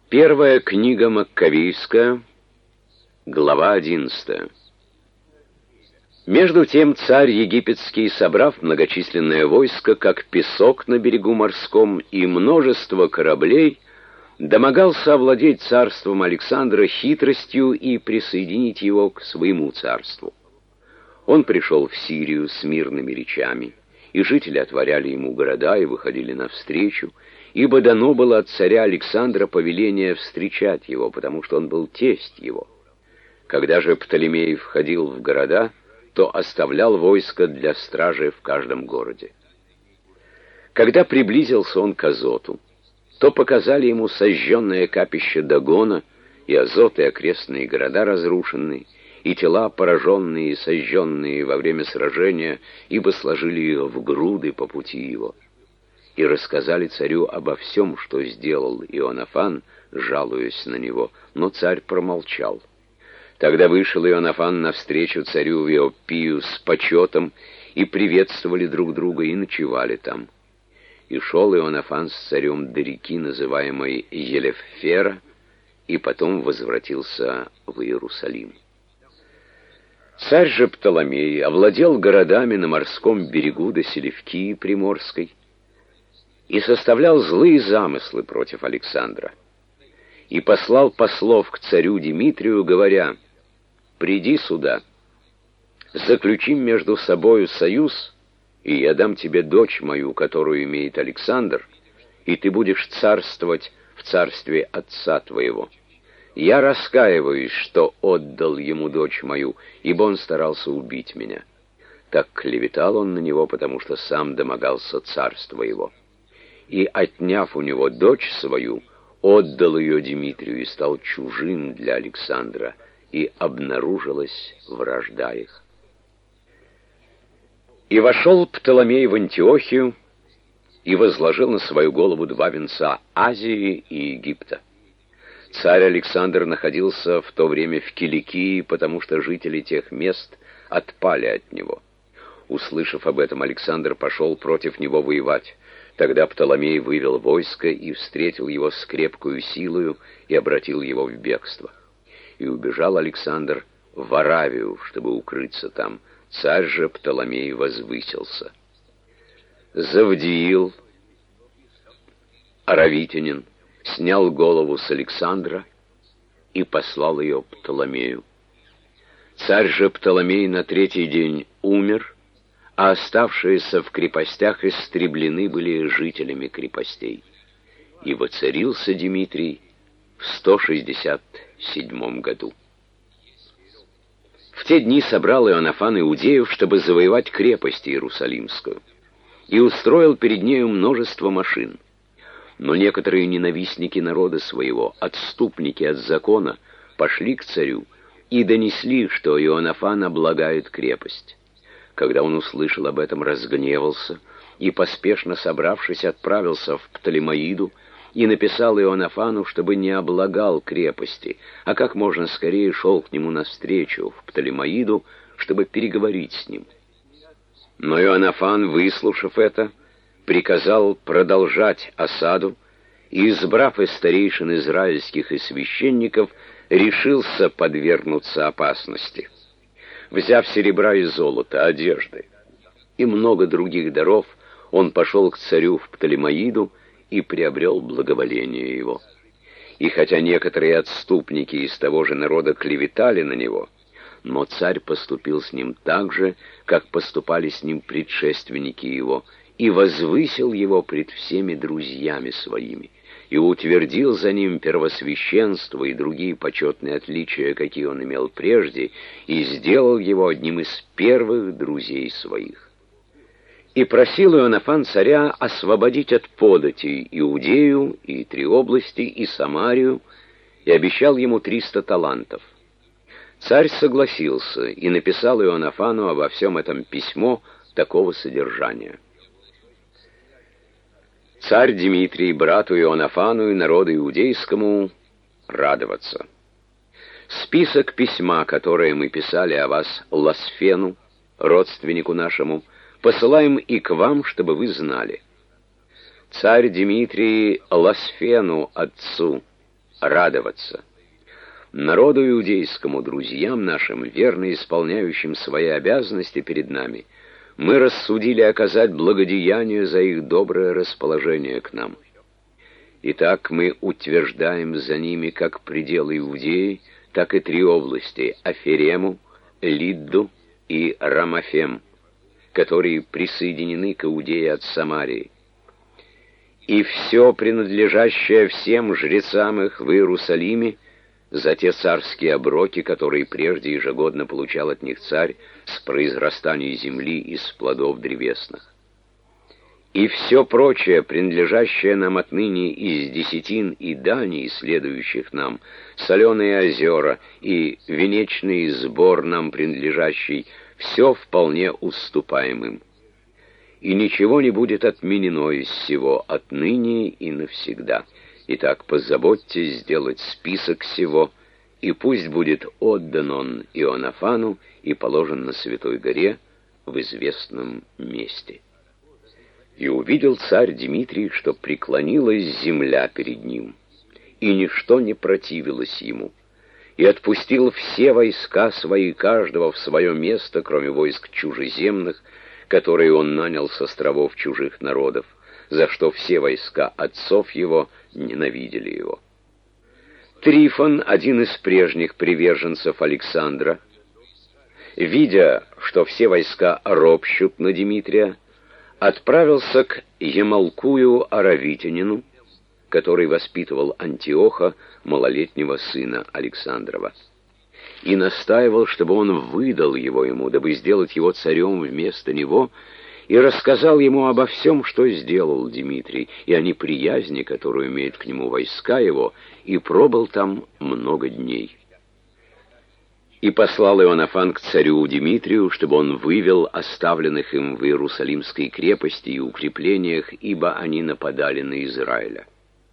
Первая книга Маккавейская, глава 11. Между тем царь египетский, собрав многочисленное войско, как песок на берегу морском, и множество кораблей, домогался овладеть царством Александра хитростью и присоединить его к своему царству. Он пришел в Сирию с мирными речами, и жители отворяли ему города и выходили навстречу, ибо дано было от царя Александра повеление встречать его, потому что он был тесть его. Когда же Птолемей входил в города, то оставлял войско для стражи в каждом городе. Когда приблизился он к Азоту, то показали ему сожженное капище Дагона, и Азот, и окрестные города разрушенные, и тела пораженные и сожженные во время сражения, ибо сложили их в груды по пути его. И рассказали царю обо всем, что сделал Иоаннафан, жалуясь на него, но царь промолчал. Тогда вышел Иоаннафан навстречу царю в Иоппию с почетом, и приветствовали друг друга, и ночевали там. И шел Иоаннафан с царем до реки, называемой Елеффера, и потом возвратился в Иерусалим. Царь же Птоломей овладел городами на морском берегу до Селевкии Приморской и составлял злые замыслы против Александра. И послал послов к царю Димитрию, говоря: «Приди сюда, заключим между собою союз, и я дам тебе дочь мою, которую имеет Александр, и ты будешь царствовать в царстве отца твоего. Я раскаиваюсь, что отдал ему дочь мою, ибо он старался убить меня». Так клеветал он на него, потому что сам домогался царства его. И, отняв у него дочь свою, отдал ее Димитрию и стал чужим для Александра, и обнаружилась вражда их. И вошел Птоломей в Антиохию и возложил на свою голову 2 венца Азии и Египта. Царь Александр находился в то время в Киликии, потому что жители тех мест отпали от него. Услышав об этом, Александр пошел против него воевать. Тогда Птоломей вывел войско и встретил его с крепкою силою и обратил его в бегство. И убежал Александр в Аравию, чтобы укрыться там. Царь же Птоломей возвысился. Завдиил, аравитянин, снял голову с Александра и послал ее Птоломею. Царь же Птоломей на 3-й день умер, а оставшиеся в крепостях истреблены были жителями крепостей. И воцарился Димитрий в 167 году. В те дни собрал Иоаннафан иудеев, чтобы завоевать крепость Иерусалимскую, и устроил перед нею множество машин. Но некоторые ненавистники народа своего, отступники от закона, пошли к царю и донесли, что Иоаннафан облагает крепость. Когда он услышал об этом, разгневался и, поспешно собравшись, отправился в Птолемаиду и написал Иоаннафану, чтобы не облагал крепости, а как можно скорее шел к нему навстречу в Птолемаиду, чтобы переговорить с ним. Но Иоаннафан, выслушав это, приказал продолжать осаду и, избрав из старейшин израильских и священников, решился подвергнуться опасности. Взяв серебра и золота, одежды и много других даров, он пошел к царю в Птолемаиду и приобрел благоволение его. И хотя некоторые отступники из того же народа клеветали на него, но царь поступил с ним так же, как поступали с ним предшественники его, и возвысил его пред всеми друзьями своими, и утвердил за ним первосвященство и другие почетные отличия, какие он имел прежде, и сделал его одним из первых друзей своих. И просил Иоаннафан царя освободить от податей Иудею и 3 области, и Самарию, и обещал ему 300 талантов. Царь согласился и написал Иоаннафану обо всем этом письмо такого содержания: «Царь Димитрий, брату Иоаннафану и народу иудейскому, радоваться. Список письма, которое мы писали о вас Ласфену, родственнику нашему, посылаем и к вам, чтобы вы знали. Царь Димитрий Ласфену, отцу, радоваться. Народу иудейскому, друзьям нашим, верно исполняющим свои обязанности перед нами, мы рассудили оказать благодеяние за их доброе расположение к нам. Итак, мы утверждаем за ними как пределы Иудеи, так и 3 области — Аферему, Лидду и Рамафем, которые присоединены к Иудее от Самарии. И все принадлежащее всем жрецам их в Иерусалиме, за те царские оброки, которые прежде ежегодно получал от них царь с произрастания земли из плодов древесных. И все прочее, принадлежащее нам отныне из десятин и даний, следующих нам, соленые озера и венечный сбор нам принадлежащий, все вполне уступаем им. И ничего не будет отменено из всего отныне и навсегда. Итак, позаботьтесь сделать список сего, и пусть будет отдан он Иоаннафану и положен на Святой горе в известном месте». И увидел царь Дмитрий, что преклонилась земля перед ним, и ничто не противилось ему, и отпустил все войска свои, каждого в свое место, кроме войск чужеземных, которые он нанял с островов чужих народов, за что все войска отцов его ненавидели его. Трифон, один из прежних приверженцев Александра, видя, что все войска ропщут на Дмитрия, отправился к Емалкую Аравитянину, который воспитывал Антиоха, малолетнего сына Александрова, и настаивал, чтобы он выдал его ему, дабы сделать его царем вместо него, и рассказал ему обо всем, что сделал Дмитрий, и о неприязни, которую имеют к нему войска его, и пробыл там много дней. И послал Иоаннафан к царю Дмитрию, чтобы он вывел оставленных им в Иерусалимской крепости и укреплениях, ибо они нападали на Израиля.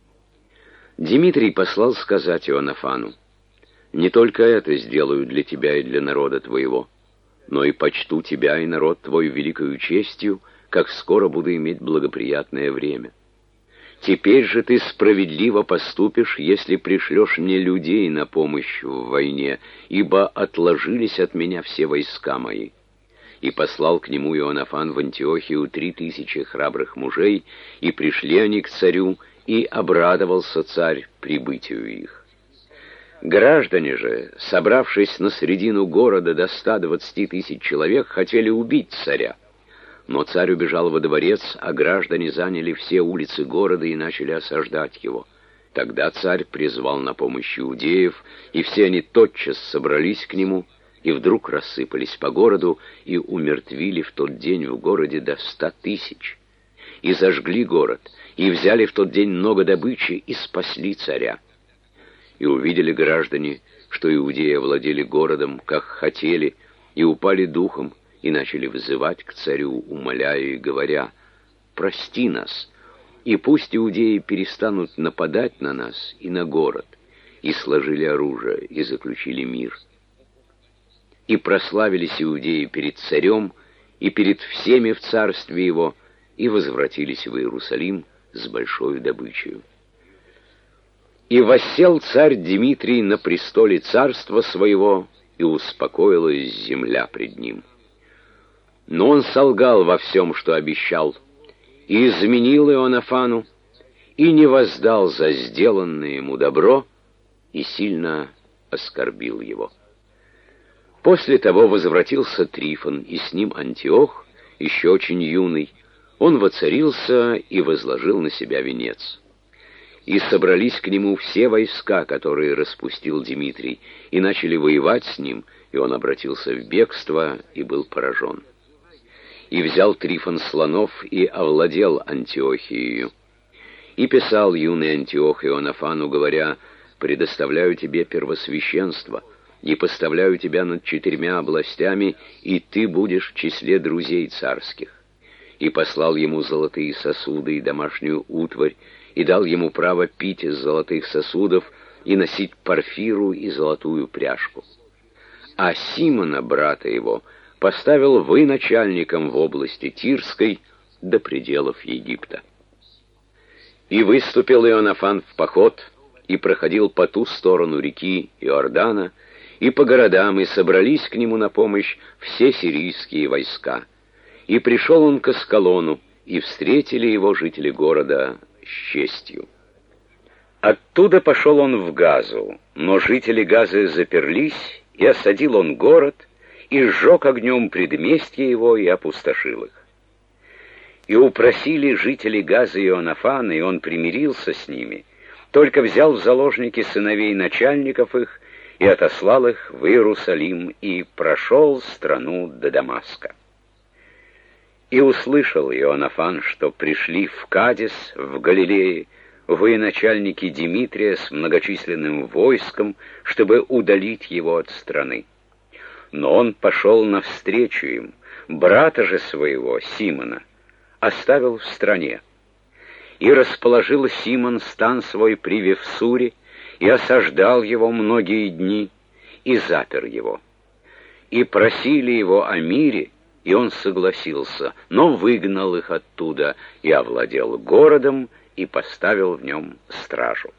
Дмитрий послал сказать Иоаннафану: «Не только это сделаю для тебя и для народа твоего, но и почту тебя и народ твой великою честью, как скоро буду иметь благоприятное время. Теперь же ты справедливо поступишь, если пришлешь мне людей на помощь в войне, ибо отложились от меня все войска мои». И послал к нему Иоаннафан в Антиохию 3000 храбрых мужей, и пришли они к царю, и обрадовался царь прибытию их. Граждане же, собравшись на средину города до 120 000 человек, хотели убить царя. Но царь убежал во дворец, а граждане заняли все улицы города и начали осаждать его. Тогда царь призвал на помощь иудеев, и все они тотчас собрались к нему, и вдруг рассыпались по городу, и умертвили в тот день в городе до 100 000. И зажгли город, и взяли в тот день много добычи, и спасли царя. И увидели граждане, что иудеи овладели городом, как хотели, и упали духом, и начали взывать к царю, умоляя и говоря: «Прости нас, и пусть иудеи перестанут нападать на нас и на город». И сложили оружие, и заключили мир. И прославились иудеи перед царем и перед всеми в царстве его, и возвратились в Иерусалим с большой добычей. И воссел царь Дмитрий на престоле царства своего, и успокоилась земля пред ним. Но он солгал во всем, что обещал, и изменил Иоаннафану, и не воздал за сделанное ему добро, и сильно оскорбил его. После того возвратился Трифон, и с ним Антиох, еще очень юный. Он воцарился и возложил на себя венец. И собрались к нему все войска, которые распустил Дмитрий, и начали воевать с ним, и он обратился в бегство и был поражен. И взял Трифон слонов и овладел Антиохией. И писал юный Антиох Иоаннафану, говоря: «Предоставляю тебе первосвященство, и поставляю тебя над 4 областями, и ты будешь в числе друзей царских». И послал ему золотые сосуды и домашнюю утварь, и дал ему право пить из золотых сосудов и носить парфиру и золотую пряжку. А Симона, брата его, поставил военачальником в области Тирской до пределов Египта. И выступил Иоаннафан в поход, и проходил по ту сторону реки Иордана, и по городам, и собрались к нему на помощь все сирийские войска. И пришел он к Аскалону, и встретили его жители города с честью. Оттуда пошел он в Газу, но жители Газы заперлись, и осадил он город, и сжег огнем предместья его, и опустошил их. И упросили жители Газа Иоаннафана, и он примирился с ними, только взял в заложники сыновей начальников их, и отослал их в Иерусалим, и прошел страну до Дамаска. И услышал Иоаннафан, что пришли в Кадес, в Галилее, военачальники Димитрия с многочисленным войском, чтобы удалить его от страны. Но он пошел навстречу им, брата же своего, Симона, оставил в стране. И расположил Симон стан свой при Вифсуре, и осаждал его многие дни, и запер его. И просили его о мире, и он согласился, но выгнал их оттуда, и овладел городом, и поставил в нем стражу.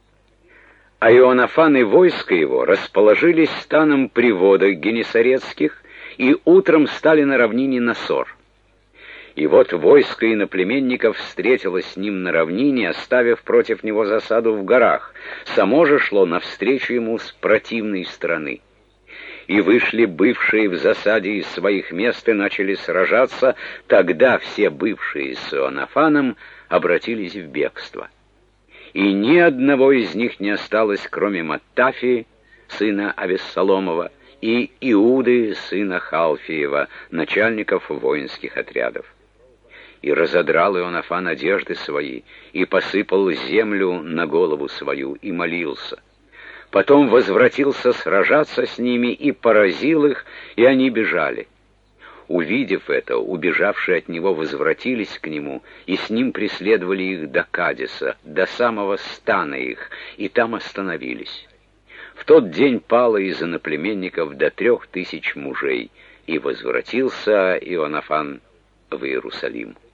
А Иоаннафан и войско его расположились станом при водах Генесарецких, и утром стали на равнине Насор. И вот войско иноплеменников встретилось с ним на равнине, оставив против него засаду в горах. Само же шло навстречу ему с противной стороны. И вышли бывшие в засаде из своих мест и начали сражаться. Тогда все бывшие с Иоаннафаном обратились в бегство. И ни одного из них не осталось, кроме Маттафии, сына Авессаломова, и Иуды, сына Халфиева, начальников воинских отрядов. И разодрал Иоаннафан одежды свои, и посыпал землю на голову свою, и молился. Потом возвратился сражаться с ними, и поразил их, и они бежали. Увидев это, убежавшие от него возвратились к нему, и с ним преследовали их до Кадеса, до самого стана их, и там остановились. В тот день пало из иноплеменников до 3000 мужей, и возвратился Иоаннафан в Иерусалим.